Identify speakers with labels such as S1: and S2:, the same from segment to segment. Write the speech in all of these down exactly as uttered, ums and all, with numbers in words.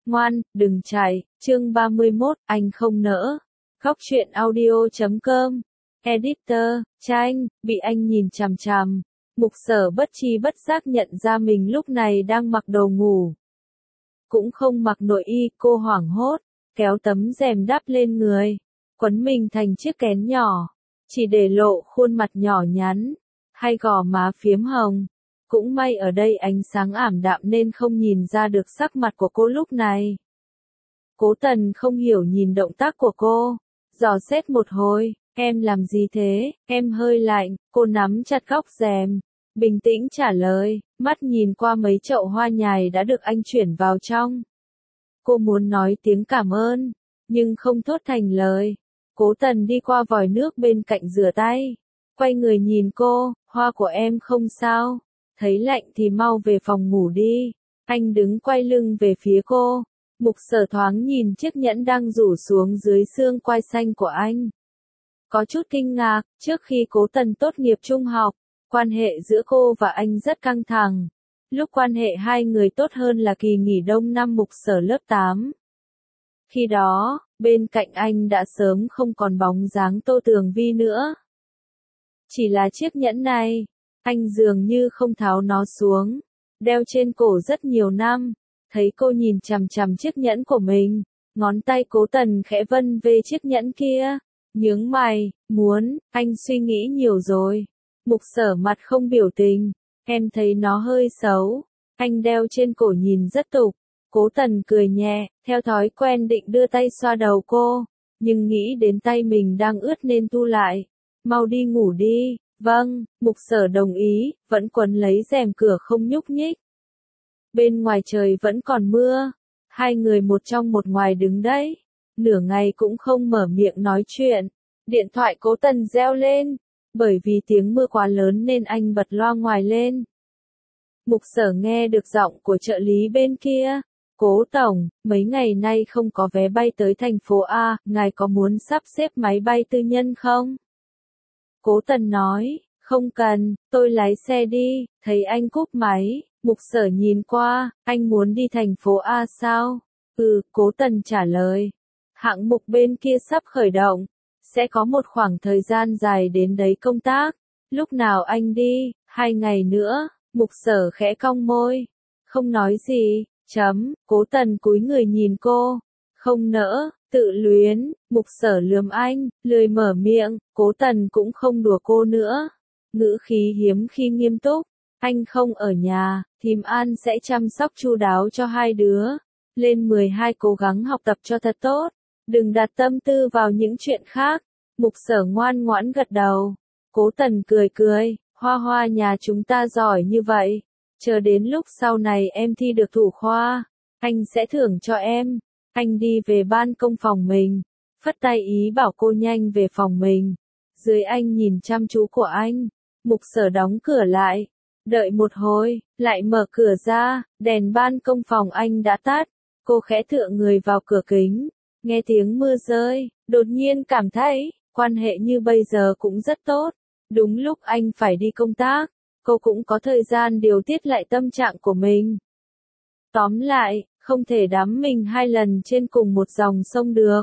S1: Ngoan, đừng chạy, chương ba mươi mốt, anh không nỡ. Góc truyện audio chấm com. Editor, Tranh, bị anh nhìn chằm chằm. Mục Sở bất tri bất giác nhận ra mình lúc này đang mặc đồ ngủ. Cũng không mặc nội y, cô hoảng hốt, kéo tấm rèm đắp lên người, quấn mình thành chiếc kén nhỏ, chỉ để lộ khuôn mặt nhỏ nhắn, hay gò má phiếm hồng. Cũng may ở đây ánh sáng ảm đạm nên không nhìn ra được sắc mặt của cô lúc này. Cố Tần không hiểu nhìn động tác của cô, dò xét một hồi, em làm gì thế, em hơi lạnh, cô nắm chặt góc rèm, bình tĩnh trả lời, mắt nhìn qua mấy chậu hoa nhài đã được anh chuyển vào trong. Cô muốn nói tiếng cảm ơn, nhưng không thốt thành lời. Cố Tần đi qua vòi nước bên cạnh rửa tay, quay người nhìn cô, hoa của em không sao, thấy lạnh thì mau về phòng ngủ đi. Anh đứng quay lưng về phía cô. Mục Sở thoáng nhìn chiếc nhẫn đang rủ xuống dưới xương quai xanh của anh. Có chút kinh ngạc, trước khi Cố Tần tốt nghiệp trung học, quan hệ giữa cô và anh rất căng thẳng. Lúc quan hệ hai người tốt hơn là kỳ nghỉ đông năm Mục Sở lớp tám. Khi đó, bên cạnh anh đã sớm không còn bóng dáng Tô Tường Vi nữa. Chỉ là chiếc nhẫn này, anh dường như không tháo nó xuống, đeo trên cổ rất nhiều năm. Thấy cô nhìn chằm chằm chiếc nhẫn của mình, ngón tay Cố Tần khẽ vân về chiếc nhẫn kia, nhướng mày, muốn, anh suy nghĩ nhiều rồi. Mục Sở mặt không biểu tình, em thấy nó hơi xấu, anh đeo trên cổ nhìn rất tục. Cố Tần cười nhẹ, theo thói quen định đưa tay xoa đầu cô, nhưng nghĩ đến tay mình đang ướt nên thu lại. Mau đi ngủ đi. Vâng, Mục Sở đồng ý, vẫn quấn lấy rèm cửa không nhúc nhích. Bên ngoài trời vẫn còn mưa, hai người một trong một ngoài đứng đấy, nửa ngày cũng không mở miệng nói chuyện. Điện thoại Cố Tần reo lên, bởi vì tiếng mưa quá lớn nên anh bật loa ngoài lên. Mục Sở nghe được giọng của trợ lý bên kia. Cố tổng, mấy ngày nay không có vé bay tới thành phố A, ngài có muốn sắp xếp máy bay tư nhân không? Cố Tần nói, không cần, tôi lái xe đi. Thấy anh cúp máy, Mục Sở nhìn qua, anh muốn đi thành phố A sao? Ừ, Cố Tần trả lời. Hạng mục bên kia sắp khởi động, sẽ có một khoảng thời gian dài đến đấy công tác. Lúc nào anh đi? Hai ngày nữa. Mục Sở khẽ cong môi, không nói gì. Chấm, Cố Tần cúi người nhìn cô, không nỡ, tự luyến. Mục Sở lườm anh, lười mở miệng. Cố Tần cũng không đùa cô nữa, ngữ khí hiếm khi nghiêm túc. Anh không ở nhà, thím An sẽ chăm sóc chu đáo cho hai đứa. Lên mười hai cố gắng học tập cho thật tốt, đừng đặt tâm tư vào những chuyện khác. Mục Sở ngoan ngoãn gật đầu. Cố Tần cười cười, Hoa Hoa nhà chúng ta giỏi như vậy, chờ đến lúc sau này em thi được thủ khoa, anh sẽ thưởng cho em. Anh đi về ban công phòng mình, phất tay ý bảo cô nhanh về phòng mình. Dưới anh nhìn chăm chú của anh, Mục Sở đóng cửa lại. Đợi một hồi, lại mở cửa ra, đèn ban công phòng anh đã tắt. Cô khẽ tựa người vào cửa kính, nghe tiếng mưa rơi, đột nhiên cảm thấy, quan hệ như bây giờ cũng rất tốt. Đúng lúc anh phải đi công tác, cô cũng có thời gian điều tiết lại tâm trạng của mình. Tóm lại, không thể đắm mình hai lần trên cùng một dòng sông được.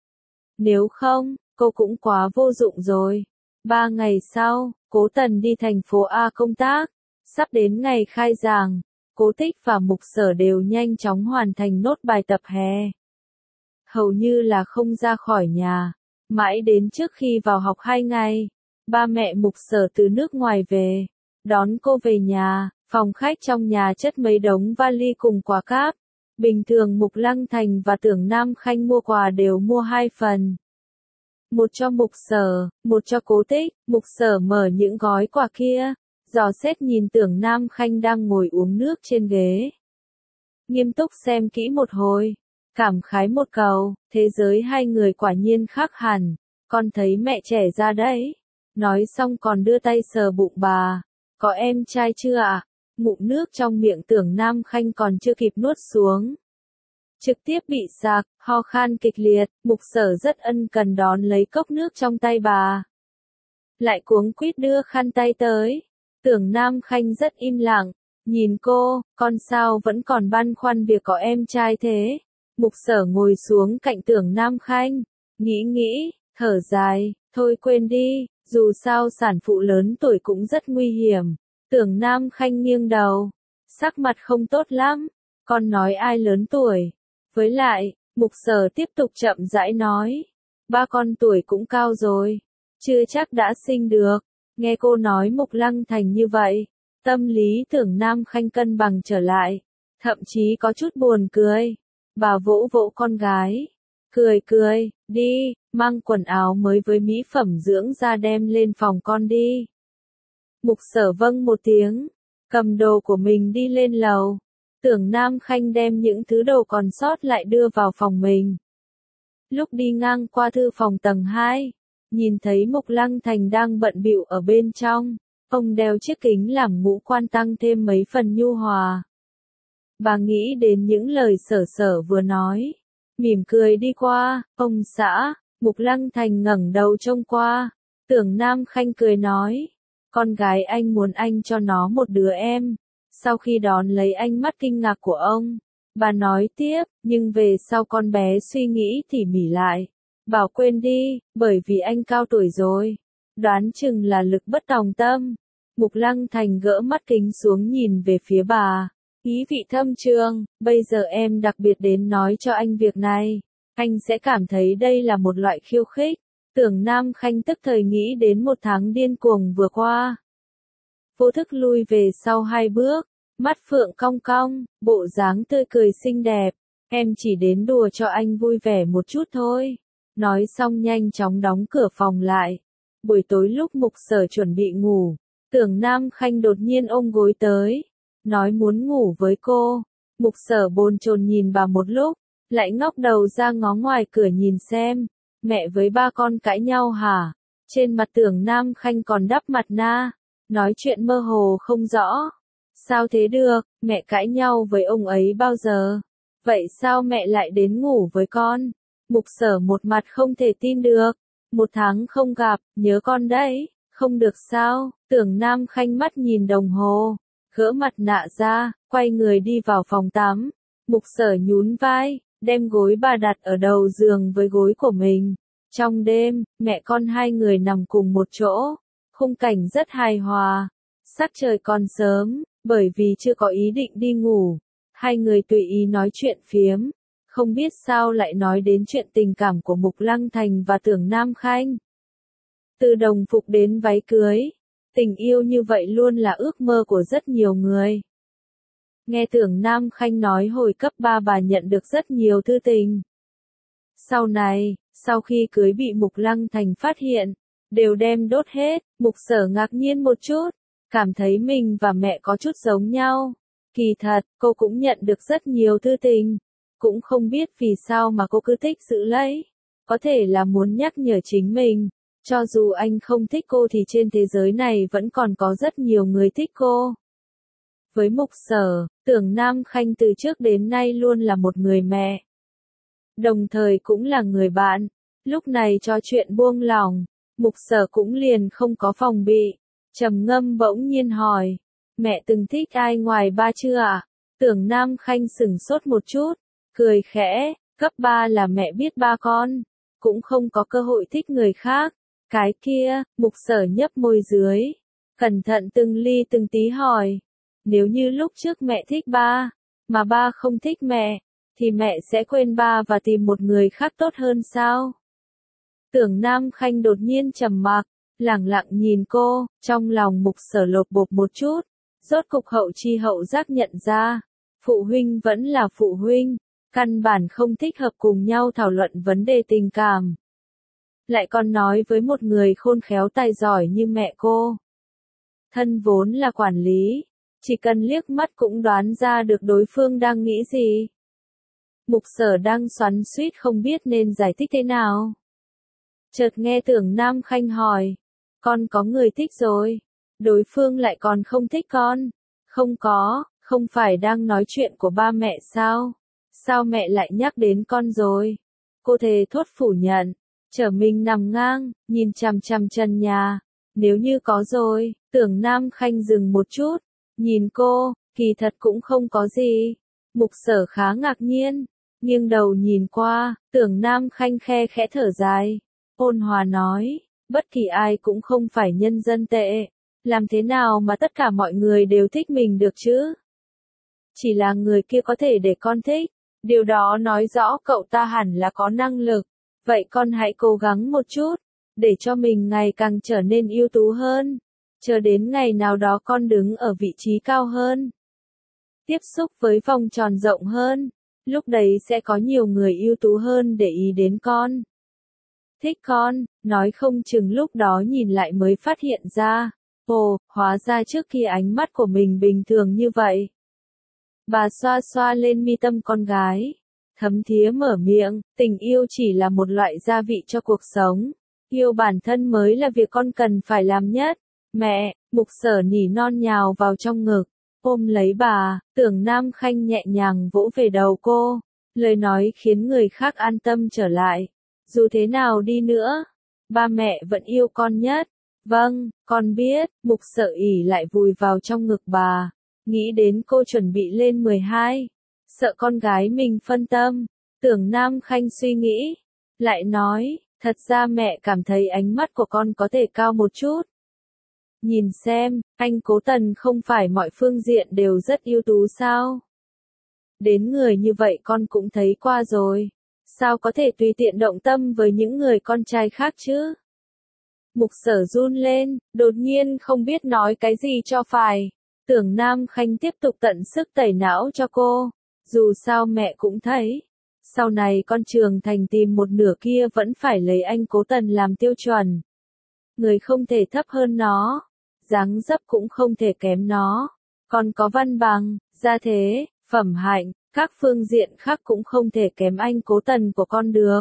S1: Nếu không, cô cũng quá vô dụng rồi. Ba ngày sau, Cố Tần đi thành phố A công tác. Sắp đến ngày khai giảng, Cố Tích và Mục Sở đều nhanh chóng hoàn thành nốt bài tập hè. Hầu như là không ra khỏi nhà. Mãi đến trước khi vào học hai ngày, ba mẹ Mục Sở từ nước ngoài về, đón cô về nhà. Phòng khách trong nhà chất mấy đống vali cùng quà cáp. Bình thường Mục Lăng Thành và Tưởng Nam Khanh mua quà đều mua hai phần. Một cho Mục Sở, một cho Cố Tích. Mục Sở mở những gói quà kia, dò xét nhìn Tưởng Nam Khanh đang ngồi uống nước trên ghế. Nghiêm túc xem kỹ một hồi, cảm khái một câu, thế giới hai người quả nhiên khác hẳn, con thấy mẹ trẻ ra đấy. Nói xong còn đưa tay sờ bụng bà, có em trai chưa ạ? À? Ngụm nước trong miệng Tưởng Nam Khanh còn chưa kịp nuốt xuống, trực tiếp bị sặc, ho khan kịch liệt. Mục Sở rất ân cần đón lấy cốc nước trong tay bà, lại cuống quýt đưa khăn tay tới. Tưởng Nam Khanh rất im lặng, nhìn cô, con sao vẫn còn băn khoăn việc có em trai thế? Mục Sở ngồi xuống cạnh Tưởng Nam Khanh, nghĩ nghĩ, thở dài, thôi quên đi, dù sao sản phụ lớn tuổi cũng rất nguy hiểm. Tưởng Nam Khanh nghiêng đầu, sắc mặt không tốt lắm, con nói ai lớn tuổi. Với lại, Mục Sở tiếp tục chậm rãi nói, ba con tuổi cũng cao rồi, chưa chắc đã sinh được. Nghe cô nói Mục Lăng Thành như vậy, tâm lý Tưởng Nam Khanh cân bằng trở lại, thậm chí có chút buồn cười. Bà vỗ vỗ con gái, cười cười, đi, mang quần áo mới với mỹ phẩm dưỡng da đem lên phòng con đi. Mục Sở vâng một tiếng, cầm đồ của mình đi lên lầu. Tưởng Nam Khanh đem những thứ đồ còn sót lại đưa vào phòng mình. Lúc đi ngang qua thư phòng tầng hai, nhìn thấy Mục Lăng Thành đang bận bịu ở bên trong, ông đeo chiếc kính làm ngũ quan tăng thêm mấy phần nhu hòa. Bà nghĩ đến những lời Sở Sở vừa nói, mỉm cười đi qua, ông xã. Mục Lăng Thành ngẩng đầu trông qua, Tưởng Nam Khanh cười nói, con gái anh muốn anh cho nó một đứa em. Sau khi đón lấy ánh mắt kinh ngạc của ông, bà nói tiếp, nhưng về sau con bé suy nghĩ tỉ mỉ lại, bảo quên đi, bởi vì anh cao tuổi rồi, đoán chừng là lực bất tòng tâm. Mục Lăng Thành gỡ mắt kính xuống nhìn về phía bà, ý vị thâm trường, bây giờ em đặc biệt đến nói cho anh việc này, anh sẽ cảm thấy đây là một loại khiêu khích. Tưởng Nam Khanh tức thời nghĩ đến một tháng điên cuồng vừa qua. Vô thức lui về sau hai bước, mắt phượng cong cong, bộ dáng tươi cười xinh đẹp, em chỉ đến đùa cho anh vui vẻ một chút thôi. Nói xong nhanh chóng đóng cửa phòng lại. Buổi tối lúc Mục Sở chuẩn bị ngủ, Tưởng Nam Khanh đột nhiên ôm gối tới, nói muốn ngủ với cô. Mục Sở bồn chồn nhìn bà một lúc, lại ngóc đầu ra ngó ngoài cửa nhìn xem, mẹ với ba con cãi nhau hả? Trên mặt Tưởng Nam Khanh còn đắp mặt nạ, nói chuyện mơ hồ không rõ. Sao thế được, mẹ cãi nhau với ông ấy bao giờ? Vậy sao mẹ lại đến ngủ với con? Mục Sở một mặt không thể tin được. Một tháng không gặp, nhớ con đấy, không được sao? Tưởng Nam Khanh mắt nhìn đồng hồ, gỡ mặt nạ ra, quay người đi vào phòng tắm. Mục Sở nhún vai, đem gối bà đặt ở đầu giường với gối của mình. Trong đêm, mẹ con hai người nằm cùng một chỗ, khung cảnh rất hài hòa. Sắc trời còn sớm, bởi vì chưa có ý định đi ngủ, hai người tùy ý nói chuyện phiếm, không biết sao lại nói đến chuyện tình cảm của Mục Lăng Thành và Tưởng Nam Khanh. Từ đồng phục đến váy cưới, tình yêu như vậy luôn là ước mơ của rất nhiều người. Nghe Tưởng Nam Khanh nói hồi cấp ba bà nhận được rất nhiều thư tình. Sau này, sau khi cưới bị Mục Lăng Thành phát hiện, đều đem đốt hết. Mục Sở ngạc nhiên một chút, cảm thấy mình và mẹ có chút giống nhau. Kỳ thật, cô cũng nhận được rất nhiều thư tình, cũng không biết vì sao mà cô cứ thích giữ lấy. Có thể là muốn nhắc nhở chính mình, cho dù anh không thích cô thì trên thế giới này vẫn còn có rất nhiều người thích cô. Với Mục Sở, Tưởng Nam Khanh từ trước đến nay luôn là một người mẹ, đồng thời cũng là người bạn. Lúc này cho chuyện buông lỏng, Mục Sở cũng liền không có phòng bị, trầm ngâm bỗng nhiên hỏi, mẹ từng thích ai ngoài ba chưa ạ? Tưởng Nam Khanh sửng sốt một chút, cười khẽ, cấp ba là mẹ biết ba con, cũng không có cơ hội thích người khác. Cái kia, Mục Sở nhấp môi dưới, cẩn thận từng ly từng tí hỏi, nếu như lúc trước mẹ thích ba, mà ba không thích mẹ, thì mẹ sẽ quên ba và tìm một người khác tốt hơn sao? Tưởng Nam Khanh đột nhiên trầm mặc, lẳng lặng nhìn cô, trong lòng Mục Sở lột bột một chút, rốt cục hậu chi hậu giác nhận ra, phụ huynh vẫn là phụ huynh, căn bản không thích hợp cùng nhau thảo luận vấn đề tình cảm. Lại còn nói với một người khôn khéo tài giỏi như mẹ cô. Thân vốn là quản lý, chỉ cần liếc mắt cũng đoán ra được đối phương đang nghĩ gì. Mục Sở đang xoắn xuýt không biết nên giải thích thế nào. Chợt nghe Tưởng Nam Khanh hỏi, con có người thích rồi, đối phương lại còn không thích con. Không có, không phải đang nói chuyện của ba mẹ sao? Sao mẹ lại nhắc đến con rồi? Cô thề thốt phủ nhận, trở mình nằm ngang, nhìn chằm chằm trần nhà. Nếu như có rồi, Tưởng Nam Khanh dừng một chút, nhìn cô, kỳ thật cũng không có gì. Mục Sở khá ngạc nhiên, Nghiêng đầu nhìn qua, Tưởng Nam Khanh khe khẽ thở dài. Ôn hòa nói, bất kỳ ai cũng không phải nhân dân tệ. Làm thế nào mà tất cả mọi người đều thích mình được chứ? Chỉ là người kia có thể để con thích. Điều đó nói rõ cậu ta hẳn là có năng lực. Vậy con hãy cố gắng một chút, để cho mình ngày càng trở nên ưu tú hơn. Chờ đến ngày nào đó con đứng ở vị trí cao hơn. Tiếp xúc với vòng tròn rộng hơn. Lúc đấy sẽ có nhiều người ưu tú hơn để ý đến con. Thích con, nói không chừng lúc đó nhìn lại mới phát hiện ra. Ồ, hóa ra trước kia ánh mắt của mình bình thường như vậy. Bà xoa xoa lên mi tâm con gái. Thấm thía mở miệng, tình yêu chỉ là một loại gia vị cho cuộc sống. Yêu bản thân mới là việc con cần phải làm nhất. Mẹ, Mục Sở nỉ non nhào vào trong ngực. Ôm lấy bà, Tưởng Nam Khanh nhẹ nhàng vỗ về đầu cô. Lời nói khiến người khác an tâm trở lại. Dù thế nào đi nữa, ba mẹ vẫn yêu con nhất. Vâng, con biết, Mục Sở ỉ lại vùi vào trong ngực bà. Nghĩ đến cô chuẩn bị lên mười hai. Sợ con gái mình phân tâm. Tưởng Nam Khanh suy nghĩ. Lại nói, thật ra mẹ cảm thấy ánh mắt của con có thể cao một chút. Nhìn xem, anh Cố Tần không phải mọi phương diện đều rất ưu tú sao? Đến người như vậy con cũng thấy qua rồi. Sao có thể tùy tiện động tâm với những người con trai khác chứ? Mục Sở run lên, đột nhiên không biết nói cái gì cho phải. Tưởng Nam Khanh tiếp tục tận sức tẩy não cho cô. Dù sao mẹ cũng thấy. Sau này con trưởng thành tìm một nửa kia vẫn phải lấy anh Cố Tần làm tiêu chuẩn. Người không thể thấp hơn nó. Dáng dấp cũng không thể kém nó. Còn có văn bằng, gia thế, phẩm hạnh, các phương diện khác cũng không thể kém anh Cố Tần của con được.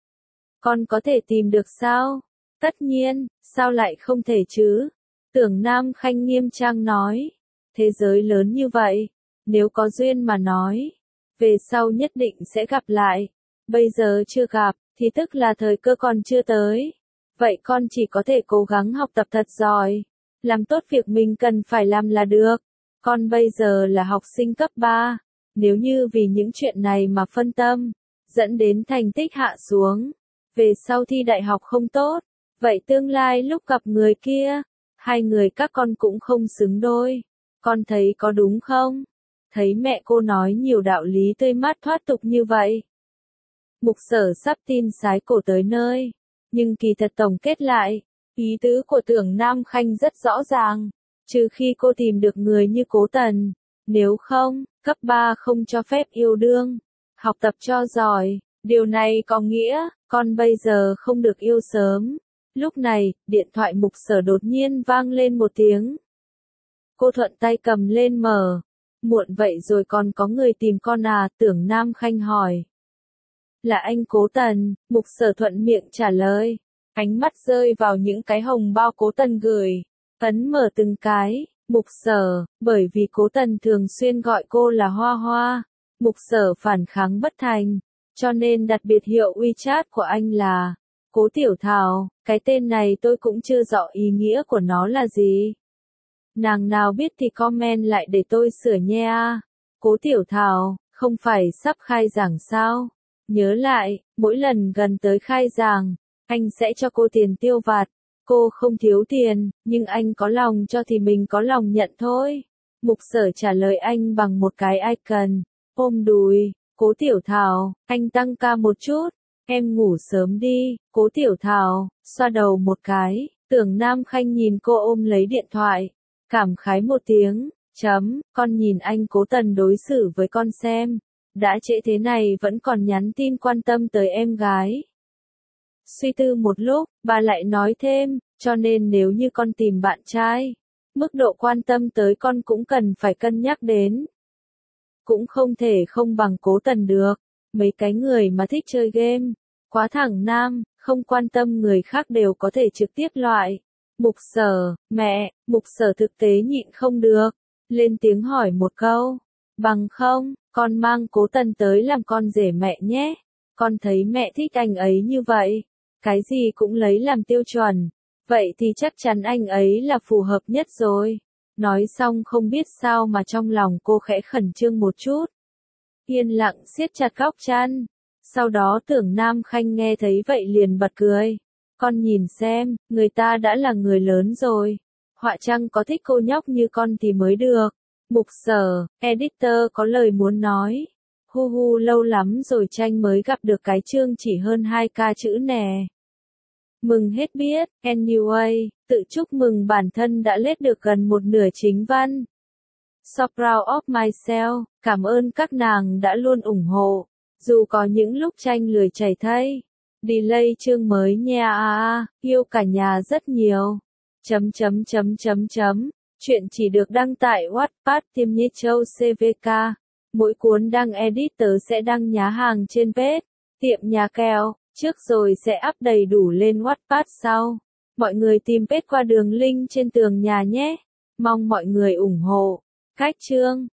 S1: Con có thể tìm được sao? Tất nhiên, sao lại không thể chứ? Tưởng Nam Khanh nghiêm trang nói. Thế giới lớn như vậy, nếu có duyên mà nói, về sau nhất định sẽ gặp lại. Bây giờ chưa gặp, thì tức là thời cơ còn chưa tới. Vậy con chỉ có thể cố gắng học tập thật giỏi. Làm tốt việc mình cần phải làm là được. Con bây giờ là học sinh cấp ba. Nếu như vì những chuyện này mà phân tâm, dẫn đến thành tích hạ xuống, về sau thi đại học không tốt, vậy tương lai lúc gặp người kia, hai người các con cũng không xứng đôi. Con thấy có đúng không? Thấy mẹ cô nói nhiều đạo lý tươi mát thoát tục như vậy. Mục Sở sắp tin sái cổ tới nơi. Nhưng kỳ thật tổng kết lại, ý tứ của Tưởng Nam Khanh rất rõ ràng. Trừ khi cô tìm được người như Cố Tần. Nếu không, cấp ba không cho phép yêu đương. Học tập cho giỏi. Điều này có nghĩa, con bây giờ không được yêu sớm. Lúc này, điện thoại Mục Sở đột nhiên vang lên một tiếng. Cô thuận tay cầm lên mở. Muộn vậy rồi còn có người tìm con à? Tưởng Nam Khanh hỏi. Là anh Cố Tần, Mục Sở thuận miệng trả lời. Ánh mắt rơi vào những cái hồng bao Cố Tần gửi. Ấn mở từng cái. Mục Sở, bởi vì Cố Tần thường xuyên gọi cô là Hoa Hoa. Mục Sở phản kháng bất thành. Cho nên đặt biệt hiệu WeChat của anh là Cố Tiểu Thảo. Cái tên này tôi cũng chưa rõ ý nghĩa của nó là gì. Nàng nào biết thì comment lại để tôi sửa nha. Cố Tiểu Thảo, không phải sắp khai giảng sao? Nhớ lại, mỗi lần gần tới khai giảng, anh sẽ cho cô tiền tiêu vặt. Cô không thiếu tiền, nhưng anh có lòng cho thì mình có lòng nhận thôi. Mục Sở trả lời anh bằng một cái icon, ôm đùi. Cố Tiểu Thảo, anh tăng ca một chút. Em ngủ sớm đi. Cố Tiểu Thảo, xoa đầu một cái. Tưởng Nam Khanh nhìn cô ôm lấy điện thoại. Cảm khái một tiếng, chấm, con nhìn anh Cố Tần đối xử với con xem. Đã trễ thế này vẫn còn nhắn tin quan tâm tới em gái. Suy tư một lúc, bà lại nói thêm, cho nên nếu như con tìm bạn trai, mức độ quan tâm tới con cũng cần phải cân nhắc đến. Cũng không thể không bằng Cố Tần được. Mấy cái người mà thích chơi game, quá thẳng nam, không quan tâm người khác đều có thể trực tiếp loại. Mục Sở, mẹ, Mục Sở thực tế nhịn không được, lên tiếng hỏi một câu. Bằng không, con mang Cố Tần tới làm con rể mẹ nhé. Con thấy mẹ thích anh ấy như vậy. Cái gì cũng lấy làm tiêu chuẩn. Vậy thì chắc chắn anh ấy là phù hợp nhất rồi. Nói xong không biết sao mà trong lòng cô khẽ khẩn trương một chút. Yên lặng siết chặt góc chăn. Sau đó Tưởng Nam Khanh nghe thấy vậy liền bật cười. Con nhìn xem, người ta đã là người lớn rồi. Họa chăng có thích cô nhóc như con thì mới được. Mục Sở, editor có lời muốn nói. Hu hu lâu lắm rồi Tranh mới gặp được cái chương chỉ hơn hai ca chữ nè. Mừng hết biết, anyway, tự chúc mừng bản thân đã lết được gần một nửa chính văn. So proud of myself, cảm ơn các nàng đã luôn ủng hộ. Dù có những lúc Tranh lười chảy thay. Delay chương mới nha à, à, yêu cả nhà rất nhiều. Chấm chấm chấm chấm chấm. Chuyện chỉ được đăng tại Wattpad Tiêm Nhĩ Châu xê vê ca. Mỗi cuốn đăng edit tớ sẽ đăng nhá hàng trên page Tiệm Nhà Kèo, trước rồi sẽ up đầy đủ lên Wattpad sau. Mọi người tìm page qua đường link trên tường nhà nhé. Mong mọi người ủng hộ. Cách chương